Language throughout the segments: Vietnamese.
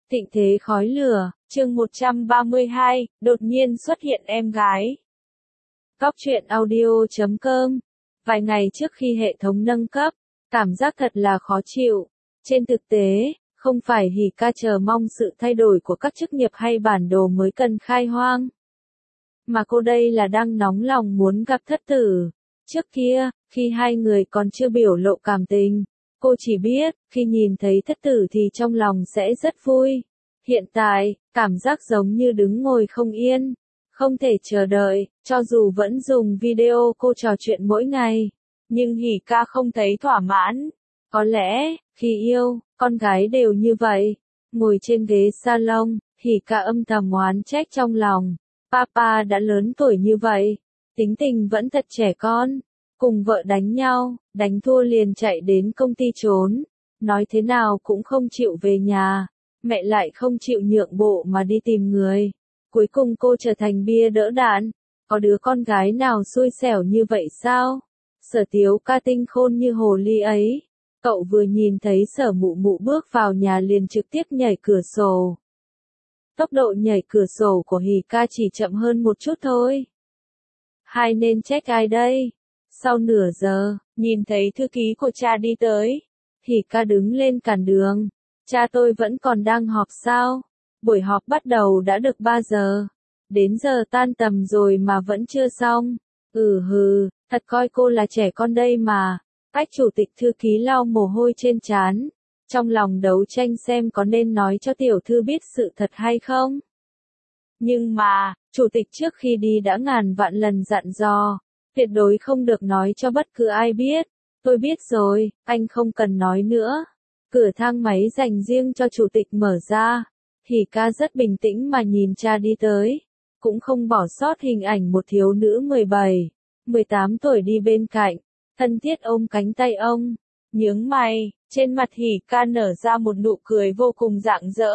Thịnh thế khói lửa, chương 132, đột nhiên xuất hiện em gái. Góc truyện audio.com. Vài ngày trước khi hệ thống nâng cấp, cảm giác thật là khó chịu. Trên thực tế, không phải Hika chờ mong sự thay đổi của các chức nghiệp hay bản đồ mới cần khai hoang. Mà cô đây là đang nóng lòng muốn gặp thất tử. Trước kia, khi hai người còn chưa biểu lộ cảm tình, cô chỉ biết, khi nhìn thấy thất tử thì trong lòng sẽ rất vui. Hiện tại, cảm giác giống như đứng ngồi không yên, không thể chờ đợi, cho dù vẫn dùng video cô trò chuyện mỗi ngày. Nhưng Hika không thấy thỏa mãn. Có lẽ, khi yêu, con gái đều như vậy. Ngồi trên ghế salon, Hika âm thầm oán trách trong lòng. Papa đã lớn tuổi như vậy, tính tình vẫn thật trẻ con. Cùng vợ đánh nhau, đánh thua liền chạy đến công ty trốn. Nói thế nào cũng không chịu về nhà. Mẹ lại không chịu nhượng bộ mà đi tìm người. Cuối cùng cô trở thành bia đỡ đạn. Có đứa con gái nào xui xẻo như vậy sao? Sở Tiếu ca tinh khôn như hồ ly ấy. Cậu vừa nhìn thấy Sở Mụ Mụ bước vào nhà liền trực tiếp nhảy cửa sổ. Tốc độ nhảy cửa sổ của Hika chỉ chậm hơn một chút thôi. Hai nên trách ai đây? Sau nửa giờ, nhìn thấy thư ký của cha đi tới. Hika đứng lên cản đường. Cha tôi vẫn còn đang họp sao? Buổi họp bắt đầu đã được 3 giờ. Đến giờ tan tầm rồi mà vẫn chưa xong. Thật coi cô là trẻ con đây mà. Cách chủ tịch thư ký lau mồ hôi trên trán. Trong lòng đấu tranh xem có nên nói cho tiểu thư biết sự thật hay không. Nhưng mà, chủ tịch trước khi đi đã ngàn vạn lần dặn dò. Tuyệt đối không được nói cho bất cứ ai biết. Tôi biết rồi, anh không cần nói nữa. Cửa thang máy dành riêng cho chủ tịch mở ra. Hika rất bình tĩnh mà nhìn cha đi tới. Cũng không bỏ sót hình ảnh một thiếu nữ 17, 18 tuổi đi bên cạnh. Thân thiết ôm cánh tay ông. Nhướng mày, trên mặt Hika nở ra một nụ cười vô cùng rạng rỡ.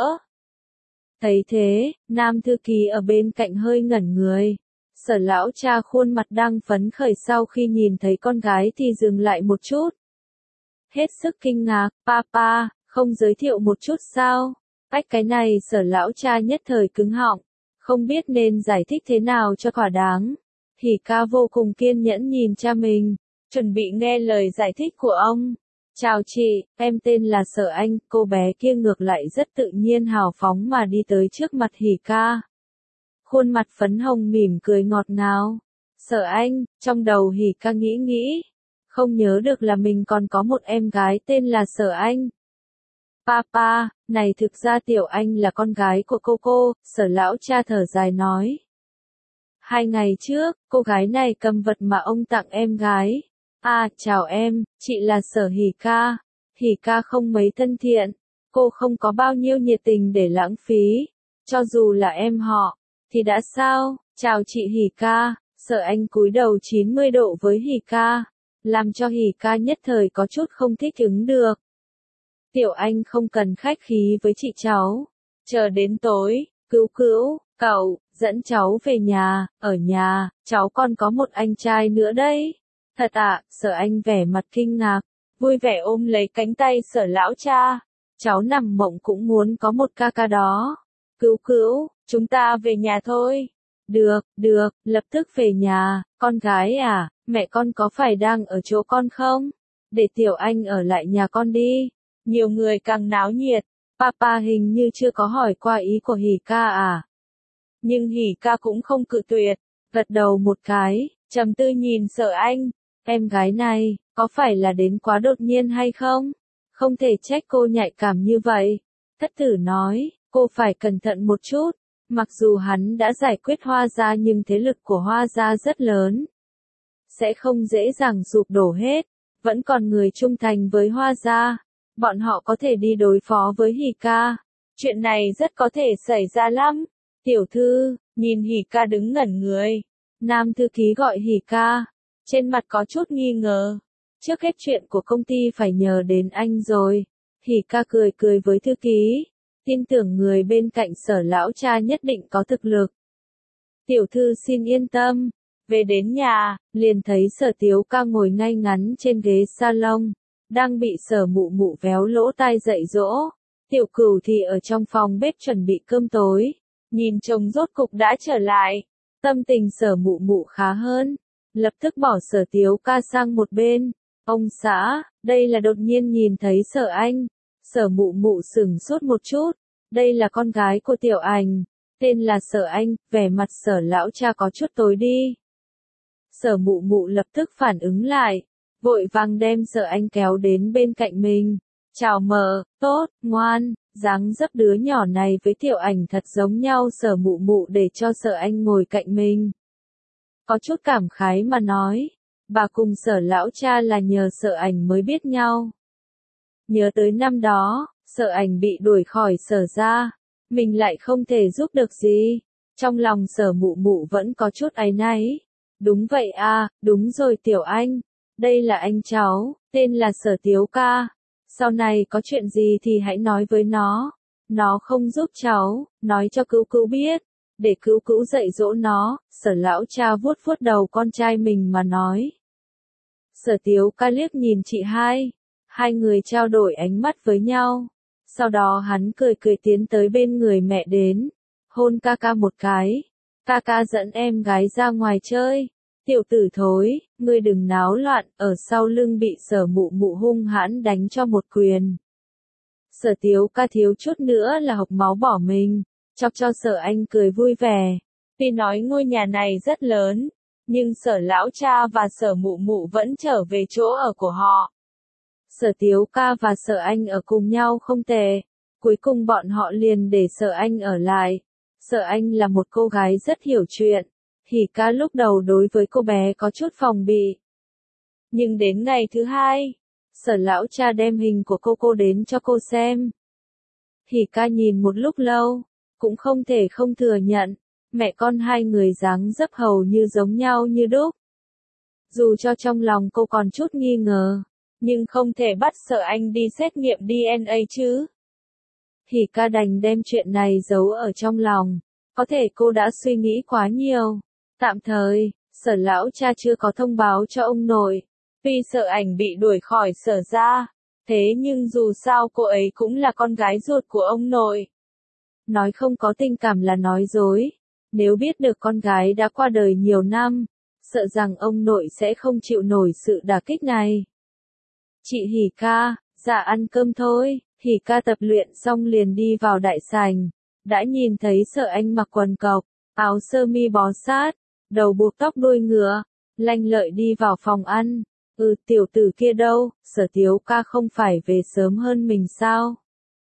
Thấy thế, nam thư ký ở bên cạnh hơi ngẩn người. Sở lão cha khuôn mặt đang phấn khởi sau khi nhìn thấy con gái thì dừng lại một chút. Hết sức kinh ngạc, papa, không giới thiệu một chút sao? Cái này Sở lão cha nhất thời cứng họng, không biết nên giải thích thế nào cho thỏa đáng. Hika vô cùng kiên nhẫn nhìn cha mình, chuẩn bị nghe lời giải thích của ông. Chào chị, em tên là Sở Anh, cô bé kia ngược lại rất tự nhiên hào phóng mà đi tới trước mặt Hika. Khuôn mặt phấn hồng mỉm cười ngọt ngào. Sở Anh, trong đầu Hika nghĩ. Không nhớ được là mình còn có một em gái tên là Sở Anh. Papa, này thực ra Tiểu Anh là con gái của cô, Sở lão cha thở dài nói. 2 ngày trước, cô gái này cầm vật mà ông tặng em gái. Chào em, chị là Sở Hika. Hika không mấy thân thiện, cô không có bao nhiêu nhiệt tình để lãng phí. Cho dù là em họ, thì đã sao, chào chị Hika. Sở Anh cúi đầu 90 độ với Hika, làm cho Hika nhất thời có chút không thích ứng được. Tiểu Anh không cần khách khí với chị cháu. Chờ đến tối, cậu, dẫn cháu về nhà, ở nhà, cháu còn có một anh trai nữa đấy. Thật ạ, Sở Anh vẻ mặt kinh ngạc, vui vẻ ôm lấy cánh tay Sở lão cha. Cháu nằm mộng cũng muốn có một ca ca đó. Chúng ta về nhà thôi. Được, lập tức về nhà, con gái à, mẹ con có phải đang ở chỗ con không? Để Tiểu Anh ở lại nhà con đi. Nhiều người càng náo nhiệt, papa hình như chưa có hỏi qua ý của Hika à. Nhưng Hika cũng không cự tuyệt, gật đầu một cái, trầm tư nhìn Sở Anh. Em gái này, có phải là đến quá đột nhiên hay không? Không thể trách cô nhạy cảm như vậy. Thất tử nói, cô phải cẩn thận một chút. Mặc dù hắn đã giải quyết Hoa gia nhưng thế lực của Hoa gia rất lớn. Sẽ không dễ dàng sụp đổ hết. Vẫn còn người trung thành với Hoa gia. Bọn họ có thể đi đối phó với Hika. Chuyện này rất có thể xảy ra lắm. Tiểu thư, nhìn Hika đứng ngẩn người. Nam thư ký gọi Hika. Trên mặt có chút nghi ngờ. Trước hết chuyện của công ty phải nhờ đến anh rồi. Hika cười với thư ký. Tin tưởng người bên cạnh Sở lão cha nhất định có thực lực. Tiểu thư xin yên tâm. Về đến nhà, liền thấy Sở Tiếu ca ngồi ngay ngắn trên ghế salon. Đang bị Sở Mụ Mụ véo lỗ tai dạy dỗ. Tiểu Cửu thì ở trong phòng bếp chuẩn bị cơm tối, nhìn chồng rốt cục đã trở lại, tâm tình Sở Mụ Mụ khá hơn, lập tức bỏ Sở Tiếu Ca sang một bên. Ông xã, đây là đột nhiên nhìn thấy Sở Anh, Sở Mụ Mụ sửng sốt một chút, đây là con gái của Tiểu Ảnh, tên là Sở Anh, vẻ mặt Sở lão cha có chút tối đi. Sở Mụ Mụ lập tức phản ứng lại, vội vàng đem Sở Anh kéo đến bên cạnh mình. Chào mợ, tốt, ngoan, dáng dấp đứa nhỏ này với Tiểu Ảnh thật giống nhau. Sở Mụ Mụ để cho Sở Anh ngồi cạnh mình. Có chút cảm khái mà nói, bà cùng Sở lão cha là nhờ Sở Ảnh mới biết nhau. Nhớ tới năm đó, Sở Ảnh bị đuổi khỏi Sở ra, mình lại không thể giúp được gì. Trong lòng Sở Mụ Mụ vẫn có chút áy náy. Đúng vậy à, đúng rồi Tiểu Anh, đây là anh cháu, tên là Sở Tiếu Ca. Sau này có chuyện gì thì hãy nói với nó không giúp cháu, nói cho Cữu Cữu biết, để Cữu Cữu dạy dỗ nó. Sở lão cha vuốt vuốt đầu con trai mình mà nói. Sở Tiếu Ca liếc nhìn chị hai người trao đổi ánh mắt với nhau. Sau đó hắn cười cười tiến tới bên người mẹ đến, hôn ca ca một cái. Ca ca dẫn em gái ra ngoài chơi. Tiểu tử thối, ngươi đừng náo loạn. Ở sau lưng bị Sở Mụ Mụ hung hãn đánh cho một quyền. Sở Tiếu Ca thiếu chút nữa là hộc máu bỏ mình, chọc cho Sở Anh cười vui vẻ. Tuy nói ngôi nhà này rất lớn, nhưng Sở lão cha và Sở Mụ Mụ vẫn trở về chỗ ở của họ. Sở Tiếu Ca và Sở Anh ở cùng nhau không tệ, cuối cùng bọn họ liền để Sở Anh ở lại. Sở Anh là một cô gái rất hiểu chuyện, Hỉ Ca lúc đầu đối với cô bé có chút phòng bị. Nhưng đến ngày thứ hai, Sở lão cha đem hình của cô đến cho cô xem. Hỉ Ca nhìn một lúc lâu, cũng không thể không thừa nhận, mẹ con hai người dáng dấp hầu như giống nhau như đúc. Dù cho trong lòng cô còn chút nghi ngờ, nhưng không thể bắt Sở Anh đi xét nghiệm DNA chứ. Hỉ Ca đành đem chuyện này giấu ở trong lòng, có thể cô đã suy nghĩ quá nhiều. Tạm thời, Sở lão cha chưa có thông báo cho ông nội. Tuy Sở Ảnh bị đuổi khỏi Sở ra, thế nhưng dù sao cô ấy cũng là con gái ruột của ông nội. Nói không có tình cảm là nói dối. Nếu biết được con gái đã qua đời nhiều năm, sợ rằng ông nội sẽ không chịu nổi sự đả kích này. Chị Hỉ Ca, dạ ăn cơm thôi. Hỉ Ca tập luyện xong liền đi vào đại sảnh, đã nhìn thấy Sở Anh mặc quần cộc, áo sơ mi bó sát, đầu buộc tóc đuôi ngựa, lanh lợi đi vào phòng ăn. Tiểu tử kia đâu? Sở Tiếu Ca không phải về sớm hơn mình sao?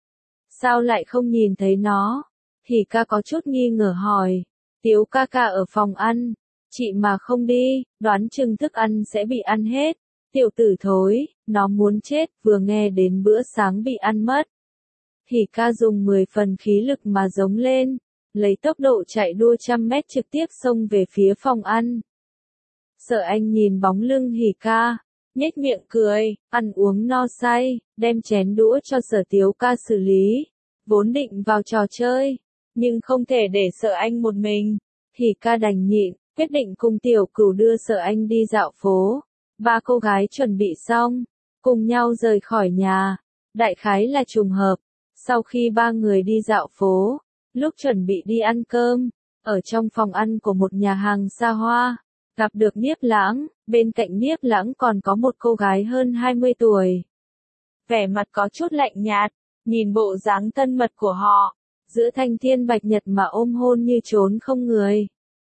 Sao lại không nhìn thấy nó? Hỉ Ca có chút nghi ngờ hỏi. Tiếu ca ca ở phòng ăn, chị mà không đi, đoán chừng thức ăn sẽ bị ăn hết. Tiểu tử thối, nó muốn chết, vừa nghe đến bữa sáng bị ăn mất. Hỉ Ca dùng 10 phần khí lực mà giống lên, lấy tốc độ chạy đua 100 mét trực tiếp xông về phía phòng ăn. Sở Anh nhìn bóng lưng Hỉ Ca, nhếch miệng cười, ăn uống no say, đem chén đũa cho Sở Tiếu Ca xử lý, vốn định vào trò chơi, nhưng không thể để Sở Anh một mình. Hỉ Ca đành nhịn, quyết định cùng Tiểu Cửu đưa Sở Anh đi dạo phố. Ba cô gái chuẩn bị xong, cùng nhau rời khỏi nhà. Đại khái là trùng hợp, sau khi ba người đi dạo phố, lúc chuẩn bị đi ăn cơm, ở trong phòng ăn của một nhà hàng xa hoa, gặp được Niếp Lãng. Bên cạnh Niếp Lãng còn có một cô gái hơn 20 tuổi. Vẻ mặt có chút lạnh nhạt, nhìn bộ dáng thân mật của họ, giữa thanh thiên bạch nhật mà ôm hôn như trốn không người.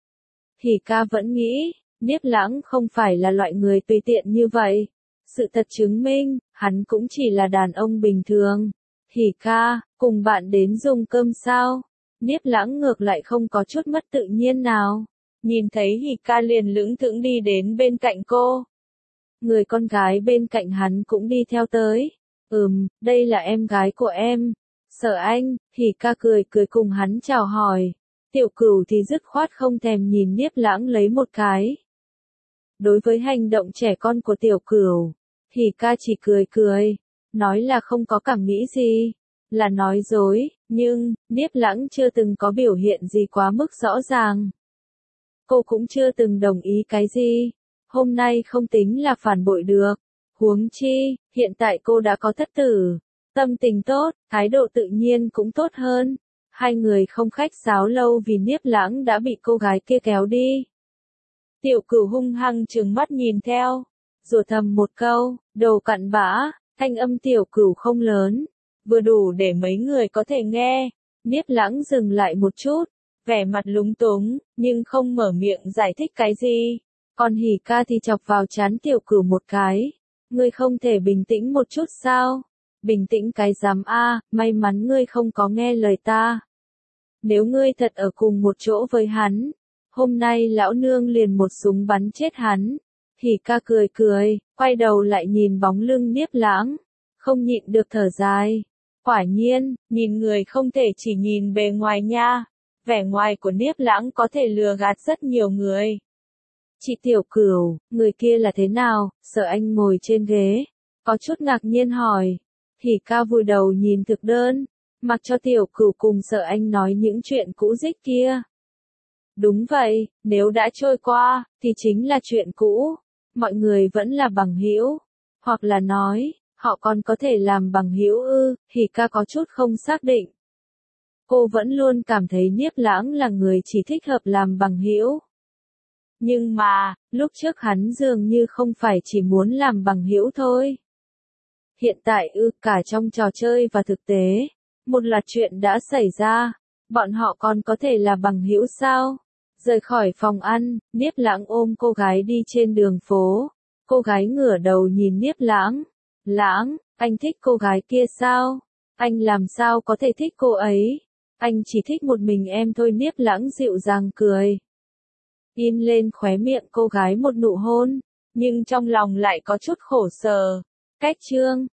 Hỉ Ca vẫn nghĩ, Niếp Lãng không phải là loại người tùy tiện như vậy. Sự thật chứng minh, hắn cũng chỉ là đàn ông bình thường. Hỉ Ca, cùng bạn đến dùng cơm sao? Niếp Lãng ngược lại không có chút mất tự nhiên nào. Nhìn thấy Hỉ Ca liền lững thững đi đến bên cạnh cô. Người con gái bên cạnh hắn cũng đi theo tới. Đây là em gái của em. Sở Anh. Hỉ Ca cười cười cùng hắn chào hỏi. Tiểu Cửu thì dứt khoát không thèm nhìn Niếp Lãng lấy một cái. Đối với hành động trẻ con của Tiểu Cửu, Hỉ Ca chỉ cười cười, nói là không có cảm nghĩ gì, là nói dối, nhưng Niếp Lãng chưa từng có biểu hiện gì quá mức rõ ràng. Cô cũng chưa từng đồng ý cái gì, hôm nay không tính là phản bội được. Huống chi, hiện tại cô đã có thất tử, Tâm tình tốt, thái độ tự nhiên cũng tốt hơn. Hai người không khách sáo lâu vì Niếp Lãng đã bị cô gái kia kéo đi. Tiểu Cửu hung hăng trừng mắt nhìn theo, rủa thầm một câu, đồ cặn bã. Thanh âm Tiểu Cửu không lớn, vừa đủ để mấy người có thể nghe. Niếp Lãng dừng lại một chút, vẻ mặt lúng túng, nhưng không mở miệng giải thích cái gì. Còn Hỉ Ca thì chọc vào trán Tiểu Cửu một cái. Ngươi không thể bình tĩnh một chút sao? Bình tĩnh cái dám a, may mắn ngươi không có nghe lời ta. Nếu ngươi thật ở cùng một chỗ với hắn, hôm nay lão nương liền một súng bắn chết hắn. Hỉ Ca cười cười, quay đầu lại nhìn bóng lưng Niếp Lãng, không nhịn được thở dài. Quả nhiên, nhìn người không thể chỉ nhìn bề ngoài nha. Vẻ ngoài của Niếp Lãng có thể lừa gạt rất nhiều người. Chị Tiểu Cửu, người kia là thế nào? Sợ Anh ngồi trên ghế, có chút ngạc nhiên hỏi. Hỉ Ca vùi đầu nhìn thực đơn, mặc cho Tiểu Cửu cùng Sợ Anh nói những chuyện cũ dích kia. Đúng vậy, nếu đã trôi qua, thì chính là chuyện cũ. Mọi người vẫn là bằng hữu, hoặc là nói, họ còn có thể làm bằng hữu ư? Hỉ Ca có chút không xác định. Cô vẫn luôn cảm thấy Niếp Lãng là người chỉ thích hợp làm bằng hữu. Nhưng mà, lúc trước hắn dường như không phải chỉ muốn làm bằng hữu thôi. Hiện tại cả trong trò chơi và thực tế, một loạt chuyện đã xảy ra, bọn họ còn có thể là bằng hữu sao? Rời khỏi phòng ăn, Niếp Lãng ôm cô gái đi trên đường phố. Cô gái ngửa đầu nhìn Niếp Lãng. Lãng, anh thích cô gái kia sao? Anh làm sao có thể thích cô ấy? Anh chỉ thích một mình em thôi. Niếp Lãng dịu dàng cười. In lên khóe miệng cô gái một nụ hôn, nhưng trong lòng lại có chút khổ sở. Cách chương